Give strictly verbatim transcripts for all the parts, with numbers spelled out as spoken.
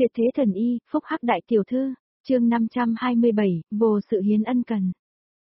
Tuyệt thế thần y, phúc hắc đại tiểu thư, chương năm trăm hai mươi bảy, vô sự hiến ân cần.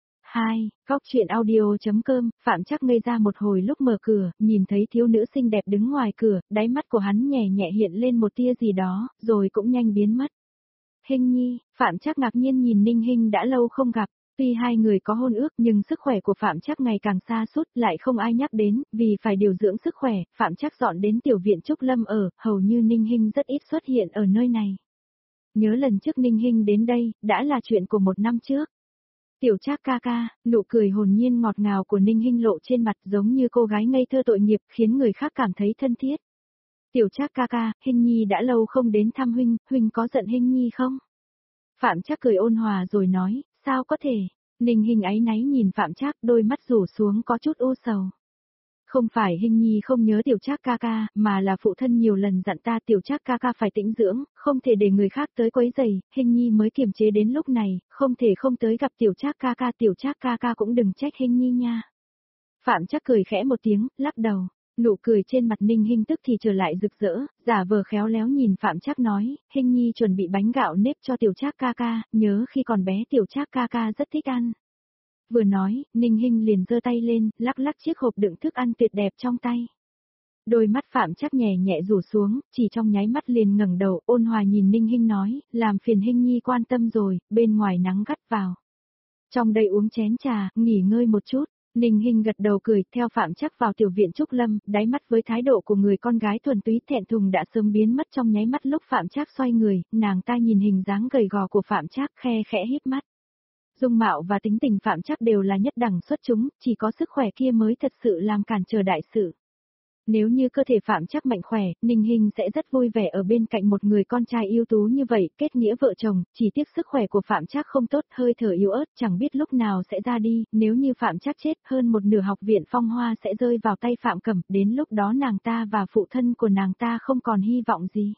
hai. Góc truyện audio.com, Phạm Trắc ngây ra một hồi lúc mở cửa, nhìn thấy thiếu nữ xinh đẹp đứng ngoài cửa, đáy mắt của hắn nhẹ nhẹ hiện lên một tia gì đó, rồi cũng nhanh biến mất. Hinh Nhi, Phạm Trắc ngạc nhiên nhìn Ninh Hinh đã lâu không gặp, tuy hai người có hôn ước nhưng sức khỏe của Phạm Trắc ngày càng xa sút lại không ai nhắc đến, vì phải điều dưỡng sức khỏe, Phạm Trắc dọn đến tiểu viện Trúc Lâm ở, hầu như Ninh Hinh rất ít xuất hiện ở nơi này. Nhớ lần trước Ninh Hinh đến đây, đã là chuyện của một năm trước. Tiểu Trác ca ca, nụ cười hồn nhiên ngọt ngào của Ninh Hinh lộ trên mặt giống như cô gái ngây thơ tội nghiệp khiến người khác cảm thấy thân thiết. Tiểu Trác ca ca, Hinh Nhi đã lâu không đến thăm huynh, huynh có giận Hinh Nhi không? Phạm Trác cười ôn hòa rồi nói, sao có thể? Ninh Hinh áy náy nhìn Phạm Trác, đôi mắt rủ xuống có chút u sầu. Không phải Hinh Nhi không nhớ Tiểu Trác ca ca, mà là phụ thân nhiều lần dặn ta Tiểu Trác ca ca phải tĩnh dưỡng, không thể để người khác tới quấy rầy, Hinh Nhi mới kiềm chế đến lúc này, không thể không tới gặp Tiểu Trác ca ca, Tiểu Trác ca ca cũng đừng trách Hinh Nhi nha. Phạm Trác cười khẽ một tiếng, lắc đầu, nụ cười trên mặt Ninh Hinh tức thì trở lại rực rỡ, giả vờ khéo léo nhìn Phạm Trác nói, Hinh Nhi chuẩn bị bánh gạo nếp cho Tiểu Trác ca ca, nhớ khi còn bé Tiểu Trác ca ca rất thích ăn. Vừa nói, Ninh Hinh liền giơ tay lên, lắc lắc chiếc hộp đựng thức ăn tuyệt đẹp trong tay. Đôi mắt Phạm Trác nhẹ nhẹ rủ xuống, chỉ trong nháy mắt liền ngẩng đầu, ôn hòa nhìn Ninh Hinh nói, làm phiền Hinh Nhi quan tâm rồi, bên ngoài nắng gắt vào. Trong đây uống chén trà, nghỉ ngơi một chút. Ninh Hinh gật đầu cười, theo Phạm Trác vào tiểu viện Trúc Lâm, đáy mắt với thái độ của người con gái thuần túy thẹn thùng đã sớm biến mất trong nháy mắt lúc Phạm Trác xoay người, nàng ta nhìn hình dáng gầy gò của Phạm Trác khe khẽ híp mắt. Dung mạo và tính tình Phạm Trác đều là nhất đẳng xuất chúng, chỉ có sức khỏe kia mới thật sự làm cản trở đại sự. Nếu như cơ thể Phạm Trác mạnh khỏe, Ninh Hinh sẽ rất vui vẻ ở bên cạnh một người con trai ưu tú như vậy, kết nghĩa vợ chồng, chỉ tiếc sức khỏe của Phạm Trác không tốt, hơi thở yếu ớt, chẳng biết lúc nào sẽ ra đi, nếu như Phạm Trác chết, hơn một nửa học viện Phong Hoa sẽ rơi vào tay Phạm Cẩm, đến lúc đó nàng ta và phụ thân của nàng ta không còn hy vọng gì.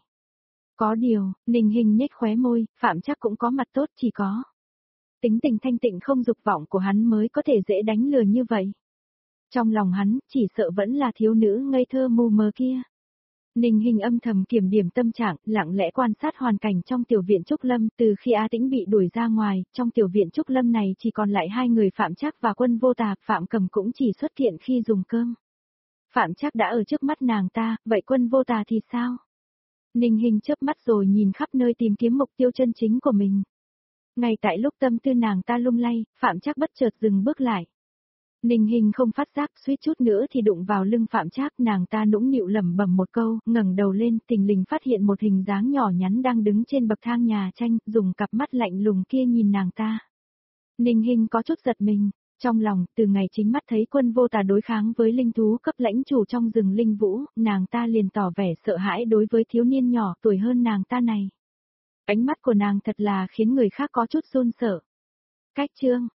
Có điều, Ninh Hinh nhếch khóe môi, Phạm Trác cũng có mặt tốt, chỉ có tính tình thanh tịnh không dục vọng của hắn mới có thể dễ đánh lừa như vậy. Trong lòng hắn, chỉ sợ vẫn là thiếu nữ ngây thơ mù mờ kia. Ninh Hinh âm thầm kiểm điểm tâm trạng, lặng lẽ quan sát hoàn cảnh trong tiểu viện Trúc Lâm, từ khi A Tĩnh bị đuổi ra ngoài, trong tiểu viện Trúc Lâm này chỉ còn lại hai người Phạm Trác và Quân Vô Tà, Phạm Cẩm cũng chỉ xuất hiện khi dùng cơm. Phạm Trác đã ở trước mắt nàng ta, vậy Quân Vô Tà thì sao? Ninh Hinh chớp mắt rồi nhìn khắp nơi tìm kiếm mục tiêu chân chính của mình. Ngay tại lúc tâm tư nàng ta lung lay, Phạm Trác bất chợt dừng bước lại. Ninh Hinh không phát giác, suýt chút nữa thì đụng vào lưng Phạm Trác, nàng ta nũng nịu lẩm bẩm một câu, ngẩng đầu lên, thình lình phát hiện một hình dáng nhỏ nhắn đang đứng trên bậc thang nhà tranh, dùng cặp mắt lạnh lùng kia nhìn nàng ta. Ninh Hinh có chút giật mình, trong lòng, từ ngày chính mắt thấy Quân Vô Tà đối kháng với linh thú cấp lãnh chủ trong rừng linh vũ, nàng ta liền tỏ vẻ sợ hãi đối với thiếu niên nhỏ tuổi hơn nàng ta này. Ánh mắt của nàng thật là khiến người khác có chút run sợ. Cách chương